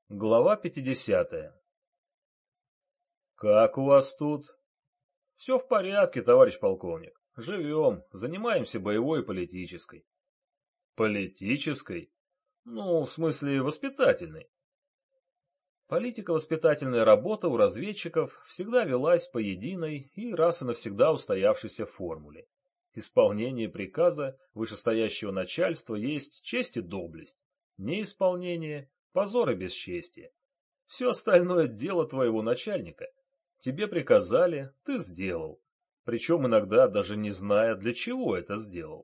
Глава 50. Как у вас тут? Все в порядке, товарищ полковник. Живем, занимаемся боевой и политической. Политической? Ну, в смысле воспитательной. Политико-воспитательная работа у разведчиков всегда велась по единой и раз и навсегда устоявшейся формуле. Исполнение приказа вышестоящего начальства есть честь и доблесть. Неисполнение — позор и бесчестие. Все остальное дело твоего начальника. Тебе приказали, ты сделал. Причем иногда даже не зная, для чего это сделал.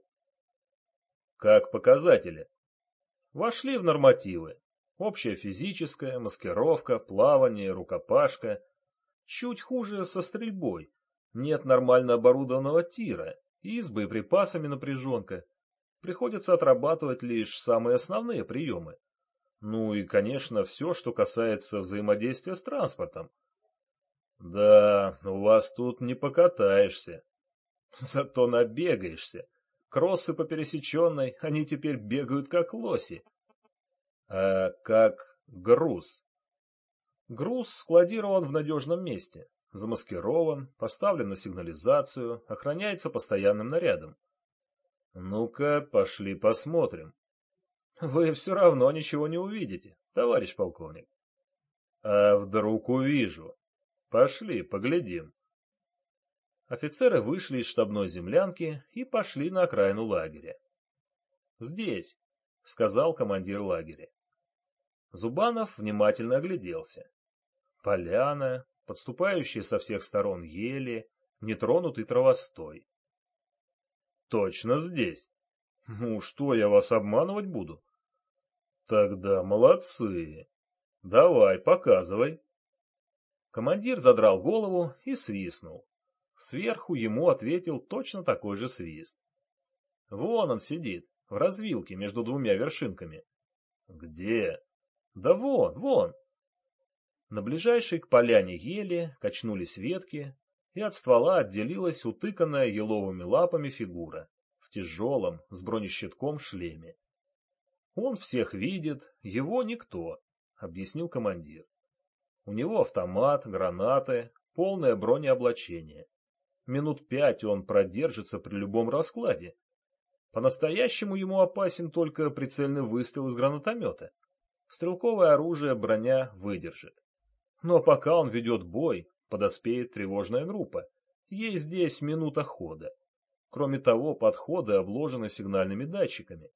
Как показатели. Вошли в нормативы. Общая физическая, маскировка, плавание, рукопашка. Чуть хуже со стрельбой. Нет нормально оборудованного тира и с боеприпасами напряженка. Приходится отрабатывать лишь самые основные приемы. Ну и, конечно, все, что касается взаимодействия с транспортом. Да, у вас тут не покатаешься. Зато набегаешься. Кроссы по пересеченной, они теперь бегают как лоси. А как груз? Груз складирован в надежном месте. Замаскирован, поставлен на сигнализацию, охраняется постоянным нарядом. Ну-ка, пошли посмотрим. Вы все равно ничего не увидите, товарищ полковник. А вдруг увижу? Пошли, поглядим. Офицеры вышли из штабной землянки и пошли на окраину лагеря. «Здесь», — сказал командир лагеря. Зубанов внимательно огляделся. Поляна, подступающие со всех сторон ели, нетронутый травостой. «Точно здесь. Ну, что я вас обманывать буду?» «Тогда молодцы. Давай, показывай». Командир задрал голову и свистнул. Сверху ему ответил точно такой же свист. Вон он сидит, в развилке между двумя вершинками. Где? Да вон, вон. На ближайшей к поляне ели качнулись ветки, и от ствола отделилась утыканная еловыми лапами фигура в тяжелом, с бронещитком шлеме. Он всех видит, его никто, объяснил командир. У него автомат, гранаты, полное бронеоблачение. Минут 5 он продержится при любом раскладе. По-настоящему ему опасен только прицельный выстрел из гранатомета. Стрелковое оружие броня выдержит. Но пока он ведет бой, подоспеет тревожная группа. Ей здесь минута хода. Кроме того, подходы обложены сигнальными датчиками.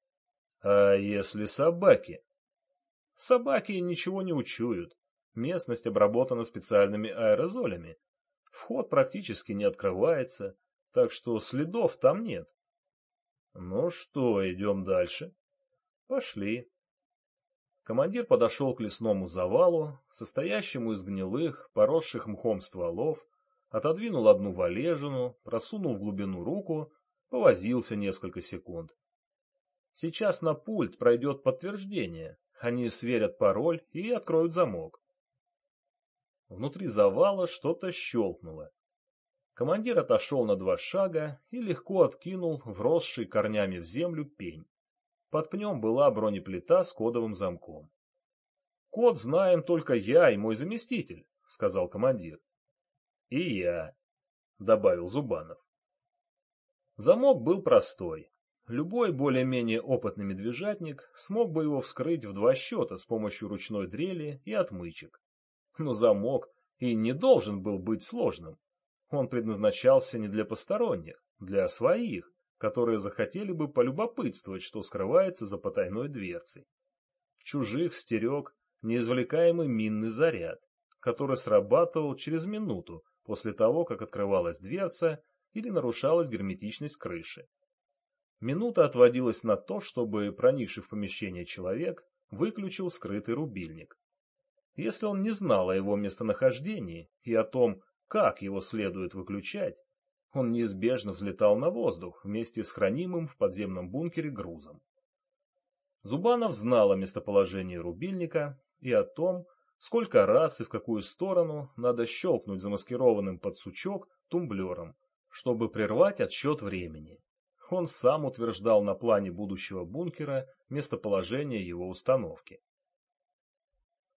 А если собаки? Собаки ничего не учуют. Местность обработана специальными аэрозолями. Вход практически не открывается, так что следов там нет. Ну что, идем дальше? Пошли. Командир подошел к лесному завалу, состоящему из гнилых, поросших мхом стволов, отодвинул одну валежину, просунул в глубину руку, повозился несколько секунд. Сейчас на пульт пройдет подтверждение, они сверят пароль и откроют замок. Внутри завала что-то щелкнуло. Командир отошел на 2 шага и легко откинул вросший корнями в землю пень. Под пнем была бронеплита с кодовым замком. «Код знаем только я и мой заместитель», — сказал командир. «И я», — добавил Зубанов. Замок был простой. Любой более-менее опытный медвежатник смог бы его вскрыть в 2 счета с помощью ручной дрели и отмычек. Но замок и не должен был быть сложным. Он предназначался не для посторонних, для своих, которые захотели бы полюбопытствовать, что скрывается за потайной дверцей. Чужих стерег неизвлекаемый минный заряд, который срабатывал через минуту после того, как открывалась дверца или нарушалась герметичность крыши. Минута отводилась на то, чтобы проникший в помещение человек выключил скрытый рубильник. Если он не знал о его местонахождении и о том, как его следует выключать, он неизбежно взлетал на воздух вместе с хранимым в подземном бункере грузом. Зубанов знал о местоположении рубильника и о том, сколько раз и в какую сторону надо щелкнуть замаскированным под сучок тумблером, чтобы прервать отсчет времени. Он сам утверждал на плане будущего бункера местоположение его установки.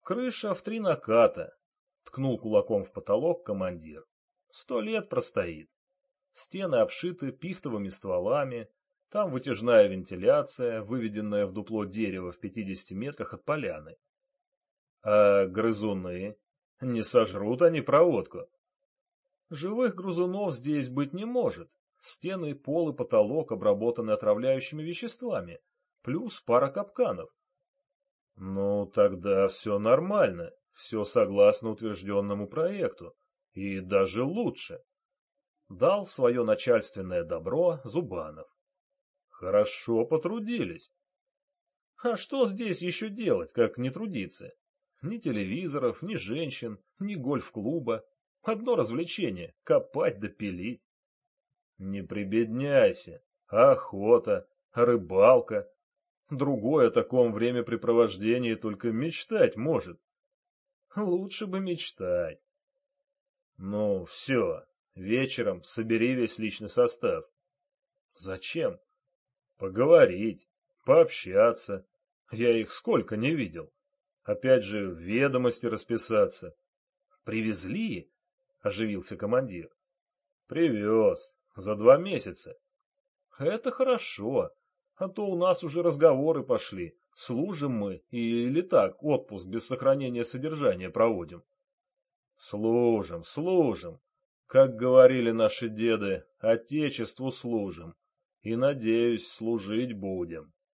Крыша в 3 наката, ткнул кулаком в потолок командир. 100 лет простоит. Стены обшиты пихтовыми стволами, там вытяжная вентиляция, выведенная в дупло дерева в 50 метрах от поляны. А грызуны? Не сожрут они проводку? Живых грызунов здесь быть не может. Стены, пол и потолок обработаны отравляющими веществами, плюс пара капканов. Ну, тогда все нормально, все согласно утвержденному проекту, и даже лучше. Дал свое начальственное добро Зубанов. Хорошо потрудились. А что здесь еще делать, как не трудиться? Ни телевизоров, ни женщин, ни гольф-клуба. Одно развлечение — копать да пилить. Не прибедняйся. Охота, рыбалка. Другой о таком времяпрепровождении только мечтать может. Лучше бы мечтать. Ну, все. Вечером собери весь личный состав. Зачем? Поговорить, пообщаться. Я их сколько не видел. Опять же, в ведомости расписаться. Привезли? Оживился командир. Привез. За 2 месяца. Это хорошо. А то у нас уже разговоры пошли. Служим мы или так отпуск без сохранения содержания проводим? Служим, служим. Как говорили наши деды, отечеству служим. И, надеюсь, служить будем.